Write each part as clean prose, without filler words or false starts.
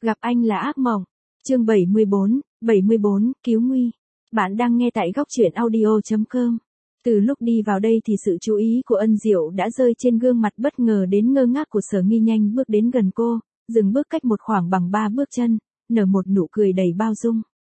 Gặp anh là ác mộng. Chương 74, cứu nguy. Bạn đang nghe tại góc truyện audio.com. Từ lúc đi vào đây thì sự chú ý của Ân Diệu đã rơi trên gương mặt bất ngờ đến ngơ ngác của Sở Nghi, nhanh bước đến gần cô, dừng bước cách một khoảng bằng 3 bước chân, nở một nụ cười đầy bao dung.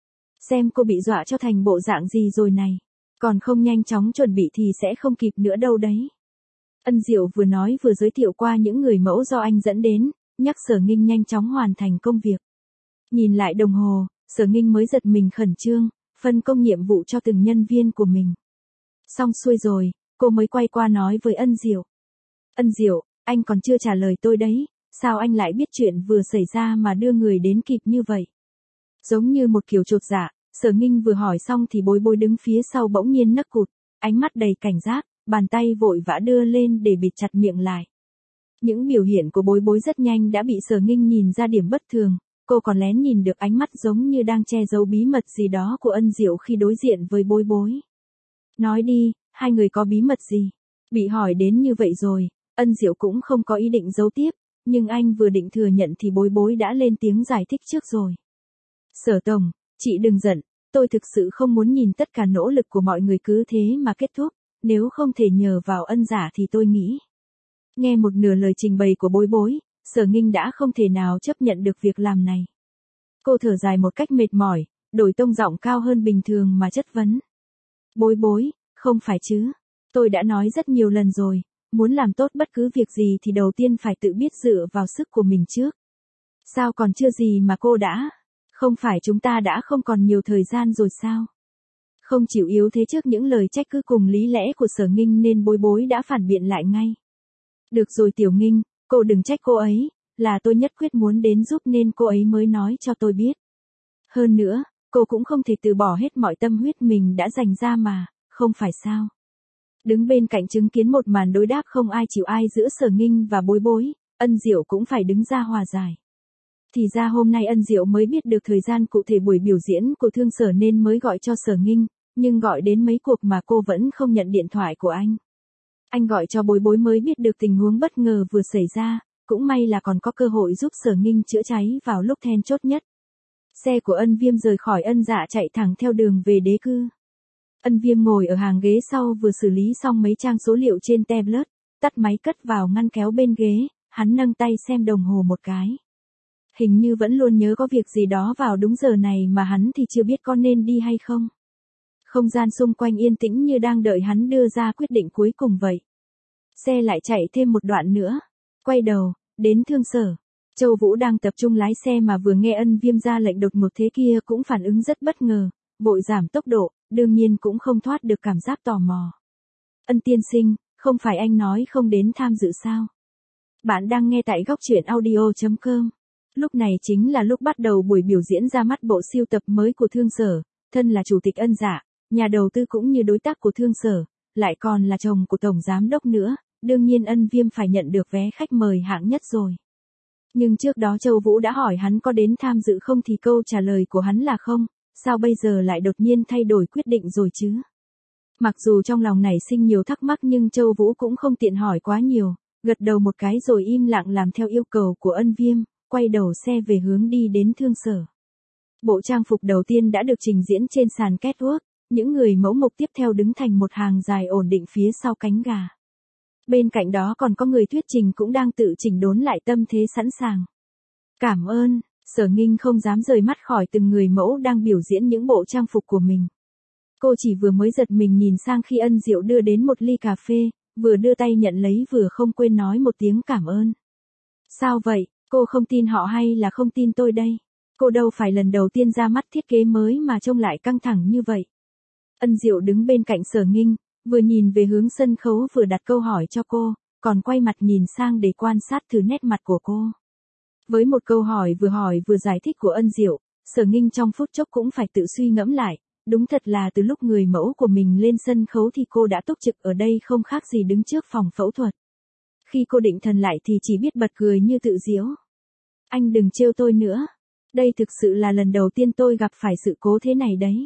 Xem cô bị dọa cho thành bộ dạng gì rồi này. Còn không nhanh chóng chuẩn bị thì sẽ không kịp nữa đâu đấy. Ân Diệu vừa nói vừa giới thiệu qua những người mẫu do anh dẫn đến, nhắc Sở Nghinh nhanh chóng hoàn thành công việc. Nhìn lại đồng hồ, Sở Nghinh mới giật mình khẩn trương, phân công nhiệm vụ cho từng nhân viên của mình. Xong xuôi rồi, cô mới quay qua nói với Ân Diệu. Ân Diệu, anh còn chưa trả lời tôi đấy, sao anh lại biết chuyện vừa xảy ra mà đưa người đến kịp như vậy? Giống như một kiểu chột dạ, Sở Nghinh vừa hỏi xong thì Bối Bối đứng phía sau bỗng nhiên nấc cụt, ánh mắt đầy cảnh giác, bàn tay vội vã đưa lên để bịt chặt miệng lại. Những biểu hiện của Bối Bối rất nhanh đã bị Sở Nghinh nhìn ra điểm bất thường, cô còn lén nhìn được ánh mắt giống như đang che giấu bí mật gì đó của Ân Diệu khi đối diện với Bối Bối. Nói đi, hai người có bí mật gì? Bị hỏi đến như vậy rồi, Ân Diệu cũng không có ý định giấu tiếp, nhưng anh vừa định thừa nhận thì Bối Bối đã lên tiếng giải thích trước rồi. Sở Tổng, chị đừng giận, tôi thực sự không muốn nhìn tất cả nỗ lực của mọi người cứ thế mà kết thúc, nếu không thể nhờ vào Ân giả thì tôi nghĩ. Nghe một nửa lời trình bày của Bối Bối, Sở Nghinh đã không thể nào chấp nhận được việc làm này. Cô thở dài một cách mệt mỏi, đổi tông giọng cao hơn bình thường mà chất vấn. Bối Bối, không phải chứ, tôi đã nói rất nhiều lần rồi, muốn làm tốt bất cứ việc gì thì đầu tiên phải tự biết dựa vào sức của mình trước. Sao còn chưa gì mà cô đã? Không phải chúng ta đã không còn nhiều thời gian rồi sao? Không chịu yếu thế trước những lời trách cứ cùng lý lẽ của Sở Nghinh nên Bối Bối đã phản biện lại ngay. Được rồi Tiểu Nghinh, cô đừng trách cô ấy, là tôi nhất quyết muốn đến giúp nên cô ấy mới nói cho tôi biết. Hơn nữa, cô cũng không thể từ bỏ hết mọi tâm huyết mình đã dành ra mà, không phải sao? Đứng bên cạnh chứng kiến một màn đối đáp không ai chịu ai giữa Sở Nghinh và Bối Bối, Ân Diệu cũng phải đứng ra hòa giải. Thì ra hôm nay Ân Diệu mới biết được thời gian cụ thể buổi biểu diễn của Thương Sở nên mới gọi cho Sở Nghinh, nhưng gọi đến mấy cuộc mà cô vẫn không nhận điện thoại của anh. Anh gọi cho Bối Bối mới biết được tình huống bất ngờ vừa xảy ra, cũng may là còn có cơ hội giúp Sở Nghinh chữa cháy vào lúc then chốt nhất. Xe của Ân Viêm rời khỏi Ân Dạ chạy thẳng theo đường về Đế Cư. Ân Viêm ngồi ở hàng ghế sau vừa xử lý xong mấy trang số liệu trên tablet, tắt máy cất vào ngăn kéo bên ghế, hắn nâng tay xem đồng hồ một cái. Hình như vẫn luôn nhớ có việc gì đó vào đúng giờ này mà hắn thì chưa biết có nên đi hay không. Không gian xung quanh yên tĩnh như đang đợi hắn đưa ra quyết định cuối cùng vậy. Xe lại chạy thêm một đoạn nữa. Quay đầu, đến Thương Sở. Châu Vũ đang tập trung lái xe mà vừa nghe Ân Viêm ra lệnh đột ngột thế kia cũng phản ứng rất bất ngờ, vội giảm tốc độ, đương nhiên cũng không thoát được cảm giác tò mò. Ân tiên sinh, không phải anh nói không đến tham dự sao? Bạn đang nghe tại góc truyện audio.com. Lúc này chính là lúc bắt đầu buổi biểu diễn ra mắt bộ sưu tập mới của Thương Sở, thân là chủ tịch Ân Dạ, nhà đầu tư cũng như đối tác của Thương Sở, lại còn là chồng của tổng giám đốc nữa, đương nhiên Ân Viêm phải nhận được vé khách mời hạng nhất rồi. Nhưng trước đó Châu Vũ đã hỏi hắn có đến tham dự không thì câu trả lời của hắn là không, sao bây giờ lại đột nhiên thay đổi quyết định rồi chứ? Mặc dù trong lòng nảy sinh nhiều thắc mắc nhưng Châu Vũ cũng không tiện hỏi quá nhiều, gật đầu một cái rồi im lặng làm theo yêu cầu của Ân Viêm, quay đầu xe về hướng đi đến Thương Sở. Bộ trang phục đầu tiên đã được trình diễn trên sàn catwalk, những người mẫu mộc tiếp theo đứng thành một hàng dài ổn định phía sau cánh gà. Bên cạnh đó còn có người thuyết trình cũng đang tự chỉnh đốn lại tâm thế sẵn sàng. Cảm ơn, Sở Nghinh không dám rời mắt khỏi từng người mẫu đang biểu diễn những bộ trang phục của mình. Cô chỉ vừa mới giật mình nhìn sang khi Ân Diệu đưa đến một ly cà phê, vừa đưa tay nhận lấy vừa không quên nói một tiếng cảm ơn. Sao vậy, cô không tin họ hay là không tin tôi đây? Cô đâu phải lần đầu tiên ra mắt thiết kế mới mà trông lại căng thẳng như vậy. Ân Diệu đứng bên cạnh Sở Nghinh, vừa nhìn về hướng sân khấu vừa đặt câu hỏi cho cô, còn quay mặt nhìn sang để quan sát thử nét mặt của cô. Với một câu hỏi vừa giải thích của Ân Diệu, Sở Nghinh trong phút chốc cũng phải tự suy ngẫm lại, đúng thật là từ lúc người mẫu của mình lên sân khấu thì cô đã túc trực ở đây không khác gì đứng trước phòng phẫu thuật. Khi cô định thần lại thì chỉ biết bật cười như tự giễu. Anh đừng trêu tôi nữa. Đây thực sự là lần đầu tiên tôi gặp phải sự cố thế này đấy.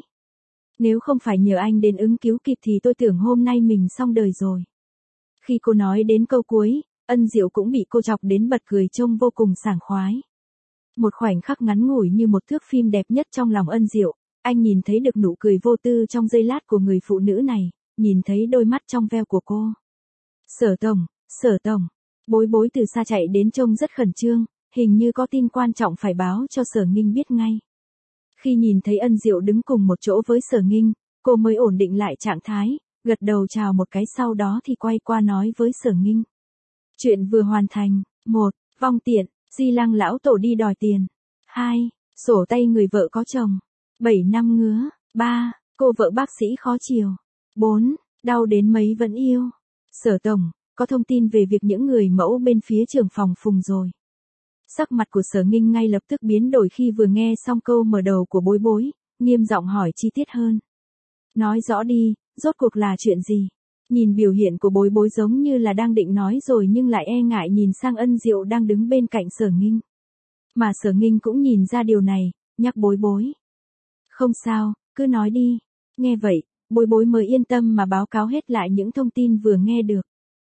Nếu không phải nhờ anh đến ứng cứu kịp thì tôi tưởng hôm nay mình xong đời rồi. Khi cô nói đến câu cuối, Ân Diệu cũng bị cô chọc đến bật cười trông vô cùng sảng khoái. Một khoảnh khắc ngắn ngủi như một thước phim đẹp nhất trong lòng Ân Diệu, anh nhìn thấy được nụ cười vô tư trong giây lát của người phụ nữ này, nhìn thấy đôi mắt trong veo của cô. Sở tổng, Bối Bối từ xa chạy đến trông rất khẩn trương, hình như có tin quan trọng phải báo cho Sở Nghinh biết ngay. Khi nhìn thấy Ân Diệu đứng cùng một chỗ với Sở Nghinh, cô mới ổn định lại trạng thái, gật đầu chào một cái sau đó thì quay qua nói với Sở Nghinh. Chuyện vừa hoàn thành. 1. Vong tiện, Di Lăng lão tổ đi đòi tiền. 2. Sổ tay người vợ có chồng. 7 năm ngứa. 3. Cô vợ bác sĩ khó chiều. 4. Đau đến mấy vẫn yêu. Sở tổng, có thông tin về việc những người mẫu bên phía trưởng phòng Phùng rồi. Sắc mặt của Sở Nghinh ngay lập tức biến đổi khi vừa nghe xong câu mở đầu của Bối Bối, nghiêm giọng hỏi chi tiết hơn. Nói rõ đi, rốt cuộc là chuyện gì? Nhìn biểu hiện của Bối Bối giống như là đang định nói rồi nhưng lại e ngại nhìn sang Ân Diệu đang đứng bên cạnh Sở Nghinh. Mà Sở Nghinh cũng nhìn ra điều này, nhắc Bối Bối. Không sao, cứ nói đi. Nghe vậy, Bối Bối mới yên tâm mà báo cáo hết lại những thông tin vừa nghe được.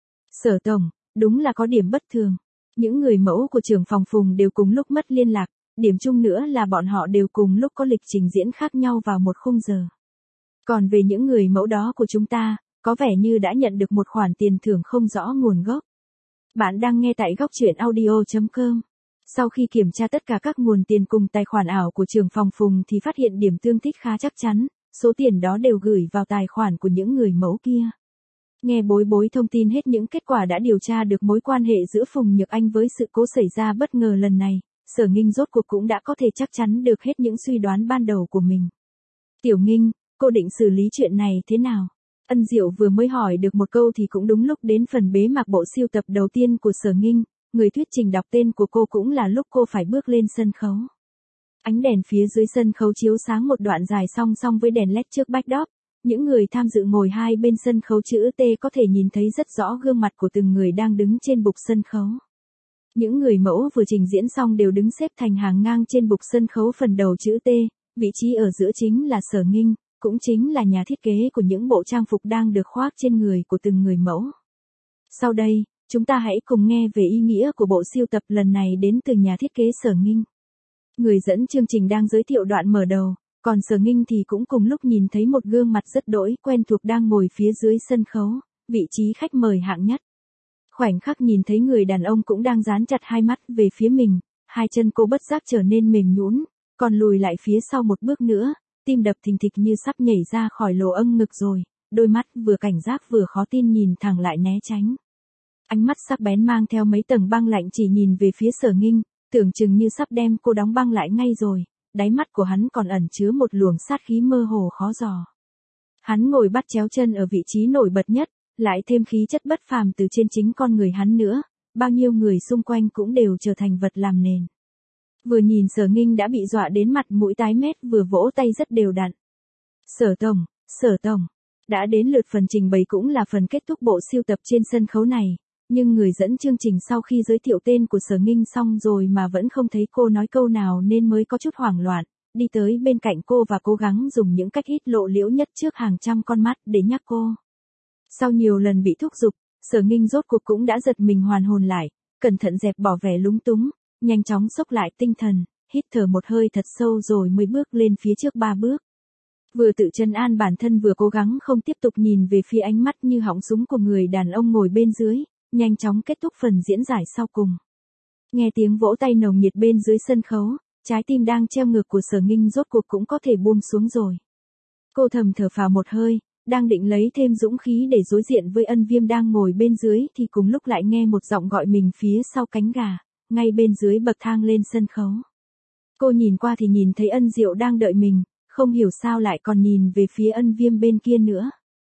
Sở tổng, đúng là có điểm bất thường. Những người mẫu của trưởng phòng Phùng đều cùng lúc mất liên lạc, điểm chung nữa là bọn họ đều cùng lúc có lịch trình diễn khác nhau vào một khung giờ. Còn về những người mẫu đó của chúng ta, có vẻ như đã nhận được một khoản tiền thưởng không rõ nguồn gốc. Bạn đang nghe tại góc truyện audio.com. Sau khi kiểm tra tất cả các nguồn tiền cùng tài khoản ảo của trưởng phòng Phùng thì phát hiện điểm tương thích khá chắc chắn, số tiền đó đều gửi vào tài khoản của những người mẫu kia. Nghe Bối Bối thông tin hết những kết quả đã điều tra được mối quan hệ giữa Phùng Nhược Anh với sự cố xảy ra bất ngờ lần này, Sở Nghinh rốt cuộc cũng đã có thể chắc chắn được hết những suy đoán ban đầu của mình. Tiểu Nghinh, cô định xử lý chuyện này thế nào? Ân Diệu vừa mới hỏi được một câu thì cũng đúng lúc đến phần bế mạc bộ siêu tập đầu tiên của Sở Nghinh, người thuyết trình đọc tên của cô cũng là lúc cô phải bước lên sân khấu. Ánh đèn phía dưới sân khấu chiếu sáng một đoạn dài song song với đèn LED trước backdrop. Những người tham dự ngồi hai bên sân khấu chữ T có thể nhìn thấy rất rõ gương mặt của từng người đang đứng trên bục sân khấu. Những người mẫu vừa trình diễn xong đều đứng xếp thành hàng ngang trên bục sân khấu phần đầu chữ T, vị trí ở giữa chính là Sở Nghinh, cũng chính là nhà thiết kế của những bộ trang phục đang được khoác trên người của từng người mẫu. Sau đây, chúng ta hãy cùng nghe về ý nghĩa của bộ siêu tập lần này đến từ nhà thiết kế Sở Nghinh. Người dẫn chương trình đang giới thiệu đoạn mở đầu, còn Sở Nghinh thì cũng cùng lúc nhìn thấy một gương mặt rất đỗi quen thuộc đang ngồi phía dưới sân khấu, vị trí khách mời hạng nhất. Khoảnh khắc nhìn thấy người đàn ông cũng đang dán chặt hai mắt về phía mình, hai chân cô bất giác trở nên mềm nhũn, còn lùi lại phía sau một bước nữa, tim đập thình thịch như sắp nhảy ra khỏi lỗ âng ngực rồi, đôi mắt vừa cảnh giác vừa khó tin nhìn thẳng lại né tránh. Ánh mắt sắc bén mang theo mấy tầng băng lạnh chỉ nhìn về phía Sở Nghinh, tưởng chừng như sắp đem cô đóng băng lại ngay rồi, đáy mắt của hắn còn ẩn chứa một luồng sát khí mơ hồ khó dò. Hắn ngồi bắt chéo chân ở vị trí nổi bật nhất, lại thêm khí chất bất phàm từ trên chính con người hắn nữa, bao nhiêu người xung quanh cũng đều trở thành vật làm nền. Vừa nhìn Sở Nghinh đã bị dọa đến mặt mũi tái mét vừa vỗ tay rất đều đặn. Sở tổng, đã đến lượt phần trình bày cũng là phần kết thúc bộ siêu tập trên sân khấu này, nhưng người dẫn chương trình sau khi giới thiệu tên của Sở Nghinh xong rồi mà vẫn không thấy cô nói câu nào nên mới có chút hoảng loạn, đi tới bên cạnh cô và cố gắng dùng những cách hít lộ liễu nhất trước hàng trăm con mắt để nhắc cô. Sau nhiều lần bị thúc giục, Sở Nghinh rốt cuộc cũng đã giật mình hoàn hồn lại, cẩn thận dẹp bỏ vẻ lúng túng, nhanh chóng xốc lại tinh thần, hít thở một hơi thật sâu rồi mới bước lên phía trước 3 bước. Vừa tự trấn an bản thân vừa cố gắng không tiếp tục nhìn về phía ánh mắt như họng súng của người đàn ông ngồi bên dưới, nhanh chóng kết thúc phần diễn giải sau cùng. Nghe tiếng vỗ tay nồng nhiệt bên dưới sân khấu, trái tim đang treo ngược của Sở Nghinh rốt cuộc cũng có thể buông xuống rồi. Cô thầm thở phào một hơi, đang định lấy thêm dũng khí để đối diện với Ân Viêm đang ngồi bên dưới thì cùng lúc lại nghe một giọng gọi mình phía sau cánh gà, ngay bên dưới bậc thang lên sân khấu. Cô nhìn qua thì nhìn thấy Ân Diệu đang đợi mình, không hiểu sao lại còn nhìn về phía Ân Viêm bên kia nữa.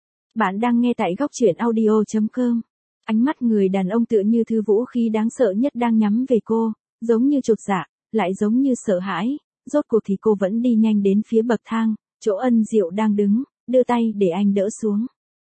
Bạn đang nghe tại góc truyện audio.com. Ánh mắt người đàn ông tựa như thứ vũ khí đáng sợ nhất đang nhắm về cô, giống như chột dạ, lại giống như sợ hãi, rốt cuộc thì cô vẫn đi nhanh đến phía bậc thang, chỗ Ân Diệu đang đứng, đưa tay để anh đỡ xuống.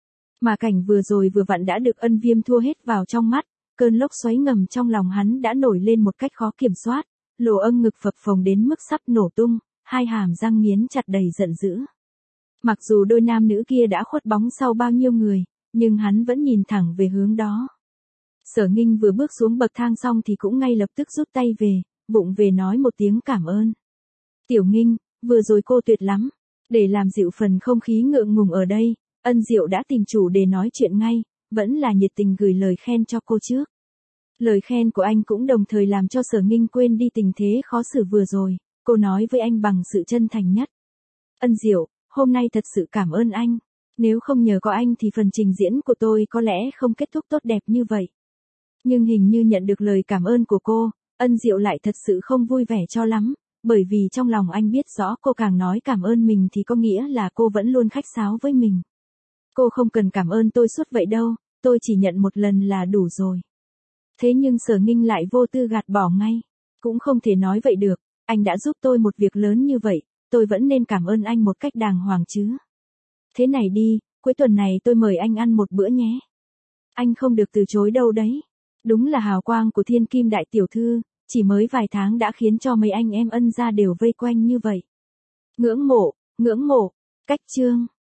Mà cảnh vừa rồi vừa vặn đã được Ân Viêm thua hết vào trong mắt, cơn lốc xoáy ngầm trong lòng hắn đã nổi lên một cách khó kiểm soát, lỗ âng ngực phập phồng đến mức sắp nổ tung, hai hàm răng nghiến chặt đầy giận dữ. Mặc dù đôi nam nữ kia đã khuất bóng sau bao nhiêu người, nhưng hắn vẫn nhìn thẳng về hướng đó. Sở Nghinh vừa bước xuống bậc thang xong thì cũng ngay lập tức rút tay về, vụng về nói một tiếng cảm ơn. Tiểu Nghinh, vừa rồi cô tuyệt lắm. Để làm dịu phần không khí ngượng ngùng ở đây, Ân Diệu đã tìm chủ đề nói chuyện ngay, vẫn là nhiệt tình gửi lời khen cho cô trước. Lời khen của anh cũng đồng thời làm cho Sở Nghinh quên đi tình thế khó xử vừa rồi, cô nói với anh bằng sự chân thành nhất. Ân Diệu, hôm nay thật sự cảm ơn anh. Nếu không nhờ có anh thì phần trình diễn của tôi có lẽ không kết thúc tốt đẹp như vậy. Nhưng hình như nhận được lời cảm ơn của cô, Ân Diệu lại thật sự không vui vẻ cho lắm, bởi vì trong lòng anh biết rõ cô càng nói cảm ơn mình thì có nghĩa là cô vẫn luôn khách sáo với mình. Cô không cần cảm ơn tôi suốt vậy đâu, tôi chỉ nhận một lần là đủ rồi. Thế nhưng Sở Nghinh lại vô tư gạt bỏ ngay. Cũng không thể nói vậy được, anh đã giúp tôi một việc lớn như vậy, tôi vẫn nên cảm ơn anh một cách đàng hoàng chứ. Thế này đi, cuối tuần này tôi mời anh ăn một bữa nhé. Anh không được từ chối đâu đấy. Đúng là hào quang của Thiên Kim đại tiểu thư, chỉ mới vài tháng đã khiến cho mấy anh em Ân gia đều vây quanh như vậy. Ngưỡng mộ, cách chương.